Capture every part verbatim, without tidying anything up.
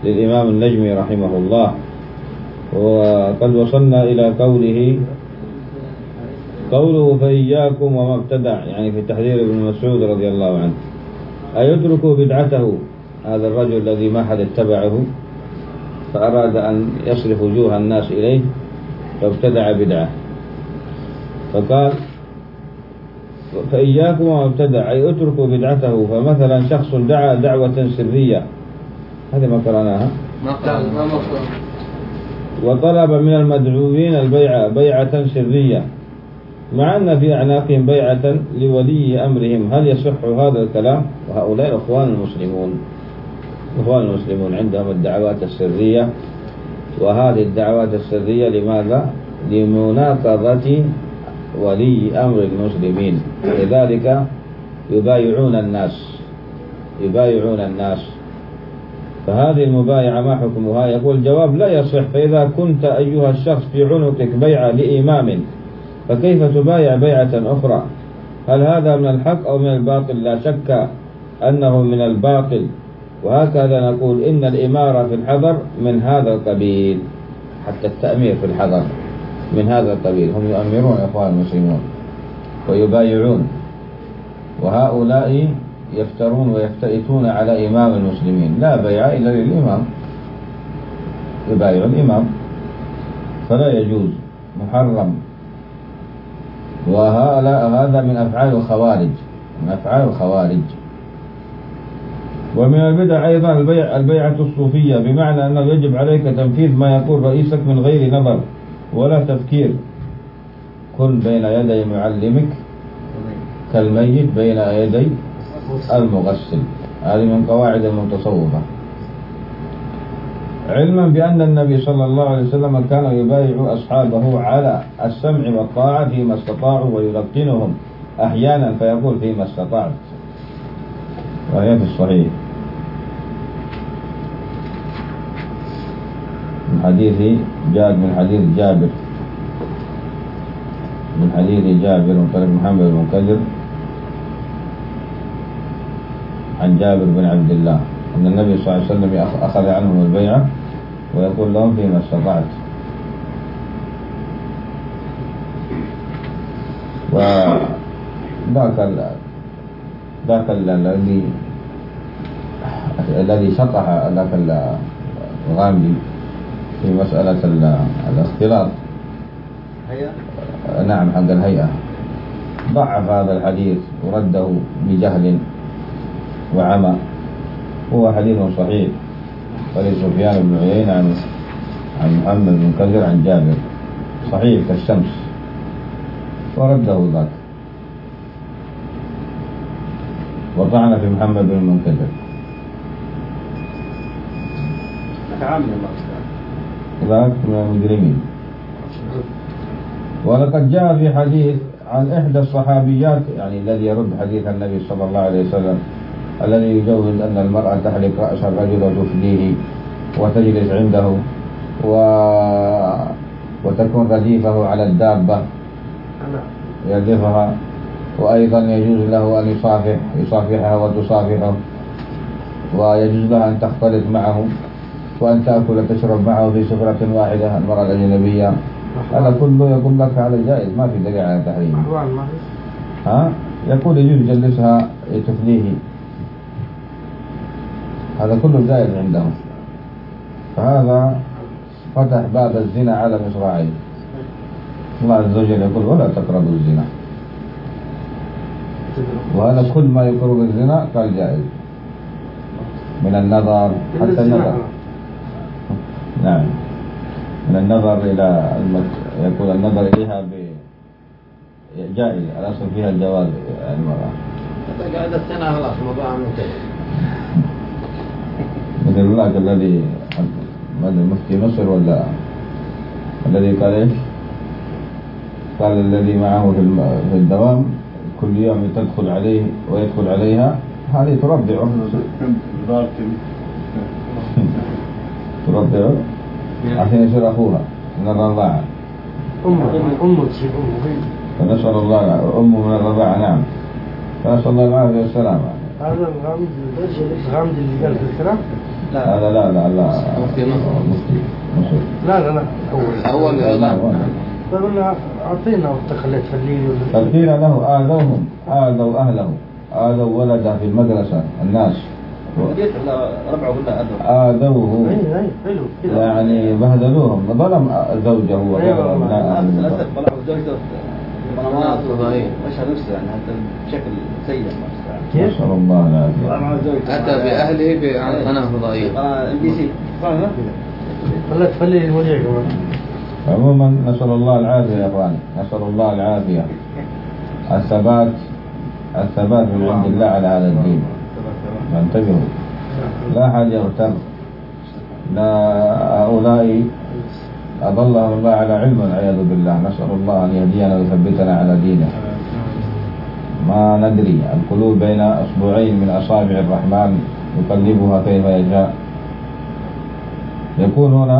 للإمام النجمي رحمه الله. وقد وصلنا إلى قوله قوله فإياكم وما ابتدع، يعني في تحذير ابن مسعود رضي الله عنه، أيتركوا بدعته، هذا الرجل الذي ما حد اتبعه فأراد أن يصرف وجوه الناس إليه فابتدع بدعة، فقال فإياكم وما ابتدع أي اتركوا بدعته. فمثلا شخص دعا دعوة سرية، هذه ما قرأناها، وطلب من المدعوين البيعة بيعة سرية مع أن في أعناقهم بيعة لولي أمرهم، هل يصح هذا الكلام؟ وهؤلاء أخوان المسلمون أخوان المسلمون عندهم الدعوات السرية، وهذه الدعوات السرية لماذا؟ لمناقضة ولي أمر المسلمين، لذلك يبايعون الناس يبايعون الناس فهذه المبايعة ما حكمها؟ يقول الجواب لا يصح. فإذا كنت أيها الشخص في عنقك بيعة لإمام فكيف تبايع بيعة أخرى؟ هل هذا من الحق أو من الباطل؟ لا شك أنه من الباطل، وهكذا نقول إن الإمارة في الحضر من هذا القبيل، حتى التأمير في الحضر من هذا القبيل، هم يؤمرون إخوان المسلمون ويبايعون، وهؤلاء يفترون ويفتئتون على إمام المسلمين، لا بيع إلا للإمام، يبايع الإمام، فلا يجوز، محرم. وهذا من أفعال الخوارج من أفعال الخوارج. ومن البدع أيضا البيع البيعة الصوفية، بمعنى أنه يجب عليك تنفيذ ما يقول رئيسك من غير نظر ولا تفكير. كن بين يدي معلمك كالميت بين يدي المغسل، هذه من قواعد المتصوفة. علما بأن النبي صلى الله عليه وسلم كان يبايع أصحابه على السمع والطاعة فيما استطاعوا، ويلقنهم أحيانا فيقول فيما استطعت، وهي في الصحيح من حديث جاد من حديث جابر من حديث جابر من طريق محمد بن منكدر عن جابر بن عبد الله أن النبي صلى الله عليه وسلم أخذ عنهم البيعة ويقول لهم فيما استطعت. وذاك ذاك الذي الذي شطح ذاك الغامدي في مسألة الاختلاط، نعم حق الهيئة، ضعف هذا الحديث ورده بجهل وعمى، هو حديث صحيح ولسفيان بن عيينة عن عن محمد بن منكدر عن جابر صحيح كالشمس، ورده ذاك وطعن في محمد بن منكدر. ذاك من المجرمين. ولقد جاء في حديث عن إحدى الصحابيات، يعني الذي يرد حديث النبي صلى الله عليه وسلم الذي يجوز أن المرأة تحلق رأس الرجل وتفديه وتجلس عنده و... وتكون رديفه على الدابة يردفها، وأيضا يجوز له أن يصافح يصافحها وتصافحه، ويجوز لها أن تختلط معه وأن تأكل وتشرب معه في سفرة واحدة المرأة الأجنبية. هذا كله يقول لك على جائز، ما في دليل على تحريم. ها يقول يجوز يجلسها تفديه، هذا كله جائز عندهم. فهذا فتح باب الزنا على مصراعيه. الله عز وجل يقول ولا تقربوا الزنا، وهذا كل ما يقرب الزنا قال جائز من النظر، حتى النظر نعم من النظر إلى المت... يقول النظر إليها جائز، الأصل فيها الجواز المرأة. قاعد السنة خلاص موضوع من كذا. مثل الله الذي ماذا مفتي مصر ولا الذي قال إيش؟ قال الذي معه في الدوام كل يوم تدخل عليه ويدخل عليها، هذه ترضعه ترضعه عشان يصير أخوها من الرضاعة. أمه أمه تصير أمه. فنسأل الله أمه من الرضاعة. نعم فنسأل الله العافية والسلامة. هذا الغامد الغامد اللي قال في الكلام لا لا لا لا لا مفتي مصر. لا لا لا الأول الأول طيب أنا أعطينا وقت خليت خليه ولا فقيل له آذوهم آذوا أهله آذوا ولده في المدرسة الناس ربعه كلها آذوه أي أي حلو كذا يعني بهدلوهم ظلم زوجه وغير أبنائه. للأسف طلعوا زوجته مناطق فضائية مشهد نفسه يعني حتى بشكل سيء. كيف؟ نسأل الله العافية. أتى بأهله عن قناة فضائية ام بي سي. خليت خليه المذيع كمان. عموما نسأل الله العافية يا اخوان، نسأل الله العافية، الثبات الثبات من عند الله على هذا الدين. فانتبهوا، لا حد يغتر، لا هؤلاء أضلهم الله على علم والعياذ بالله. نسأل الله أن يهدينا ويثبتنا على دينه. ما ندري، القلوب بين أصبعين من أصابع الرحمن يقلبها كيف يشاء. يكون هنا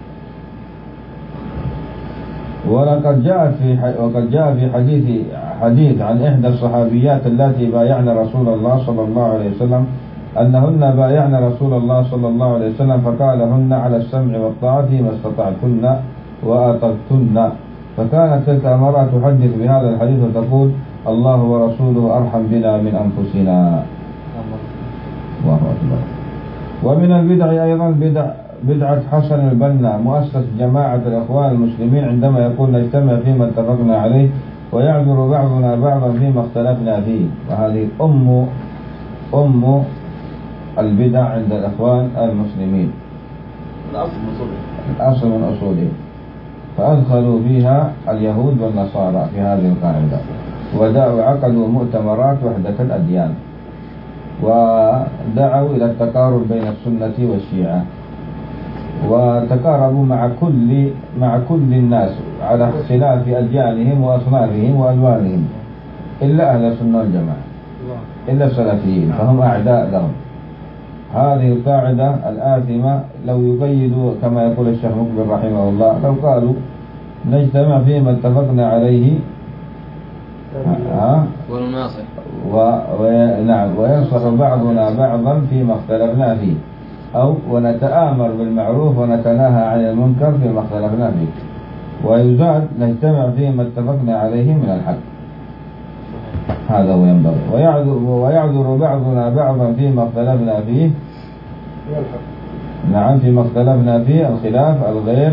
ولقد جاء في وقد جاء في حديث حديث عن إحدى الصحابيات اللاتي بايعن رسول الله صلى الله عليه وسلم أنهن بايعن رسول الله صلى الله عليه وسلم فقال هن على السمع والطاعة ما استطعتن وأطعتن. فكانت تلك المرأة تحدث بهذا الحديث وتقول الله ورسوله أرحم بنا من أنفسنا. الله أكبر. ومن البدع أيضا بدع بدعة حسن البنا مؤسس جماعة الإخوان المسلمين عندما يقول نجتمع فيما اتفقنا عليه ويعذر بعضنا بعضا فيما اختلفنا فيه. وهذه أم أم البدع عند الإخوان المسلمين، الأصل من أصوله. فأدخلوا فيها اليهود والنصارى في هذه القاعدة، ودعوا عقدوا مؤتمرات وحدة الأديان، ودعوا إلى التقارب بين السنة والشيعة، وتقاربوا مع كل مع كل الناس على اختلاف أديانهم وأصنافهم وألوانهم إلا أهل السنة والجماعة، إلا السلفيين فهم أعداء لهم. هذه القاعدة الآثمة لو يقيدوا كما يقول الشيخ مقبل رحمه الله، لو قالوا نجتمع فيما اتفقنا عليه ها ونناصح ونعم وينصح بعضنا بعضا فيما اختلفنا فيه، أو ونتآمر بالمعروف ونتناهى عن المنكر فيما اختلفنا فيه، ويزاد نجتمع فيما اتفقنا عليه من الحق. هذا هو ينبغي. ويعذر, ويعذر بعضنا بعضا فيما اختلفنا فيه. نعم فيما اختلفنا فيه الخلاف الغير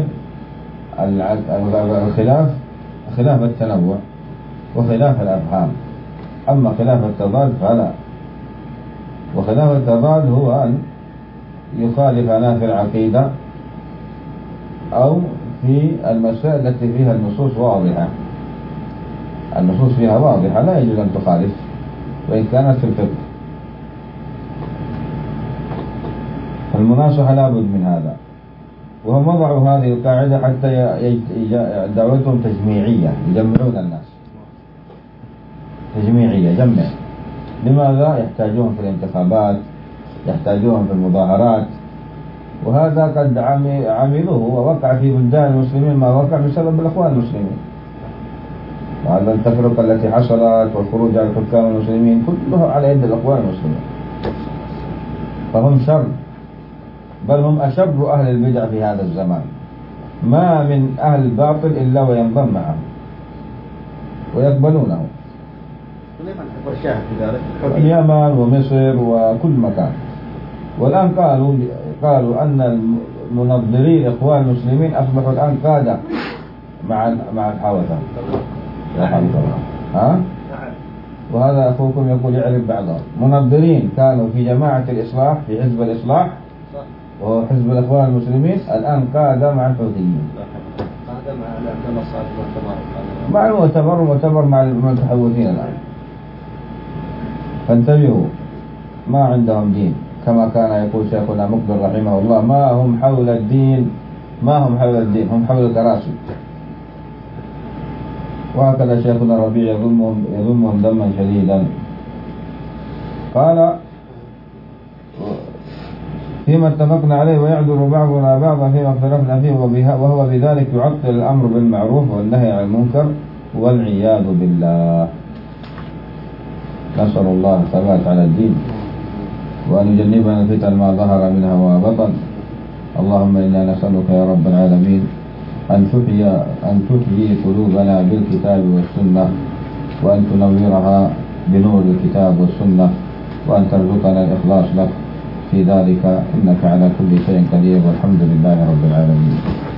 الخلاف خلاف التنوع وخلاف الأفهام. أما خلاف التضاد فلا. وخلاف التضاد هو أن يخالفنا في العقيدة أو في المسائل التي فيها النصوص واضحة. النصوص فيها واضحة لا يجوز أن تخالف وإن كانت في الفقه. فالمناصحة لا بد من هذا. وهم وضعوا هذه القاعدة حتى دعوتهم تجميعية، يجمعون الناس تجميعية جمع. لماذا؟ يحتاجون في الانتخابات، يحتاجون في المظاهرات، وهذا قد عملوه ووقع في بلدان المسلمين ما وقع بسبب الأخوان المسلمين. وهذا التفرقة التي حصلت والخروج على الحكام المسلمين كلها على يد الأخوان المسلمين. فهم شر، بل هم أشر أهل البدع في هذا الزمان. ما من أهل الباطل إلا وينضم معهم ويقبلونه. اليمن ومصر وكل مكان. والآن قالوا قالوا أن المنظرين الإخوان المسلمين أصبحوا الآن قادة مع مع الحوثة. ها؟ وهذا أخوكم يقول يعرف بعضهم. منظرين كانوا في جماعة الإصلاح في حزب الإصلاح وهو حزب الإخوان المسلمين، الآن قادة مع الحوثيين. مع المؤتمر ومؤتمر مع المتحوثين الآن. فانتبهوا، ما عندهم دين كما كان يقول شيخنا مقبل رحمه الله، ما هم حول الدين ما هم حول الدين هم حول الكراسي. وهكذا شيخنا ربيع يظلمهم يظلمهم ذما شديدا. قال فيما اتفقنا عليه ويعذر بعضنا بعضا فيما اختلفنا فيه، وهو بذلك يعطل الأمر بالمعروف والنهي عن المنكر والعياذ بالله. نسأل الله الثبات على الدين. وأن يجنبنا الفتن ما ظهر منها وما بطن. اللهم إنا نسألك يا رب العالمين أن تحيي أن تحيي قلوبنا بالكتاب والسنة، وأن تنورها بنور الكتاب والسنة، وأن ترزقنا الإخلاص لك في ذلك، إنك على كل شيء قدير، والحمد لله رب العالمين.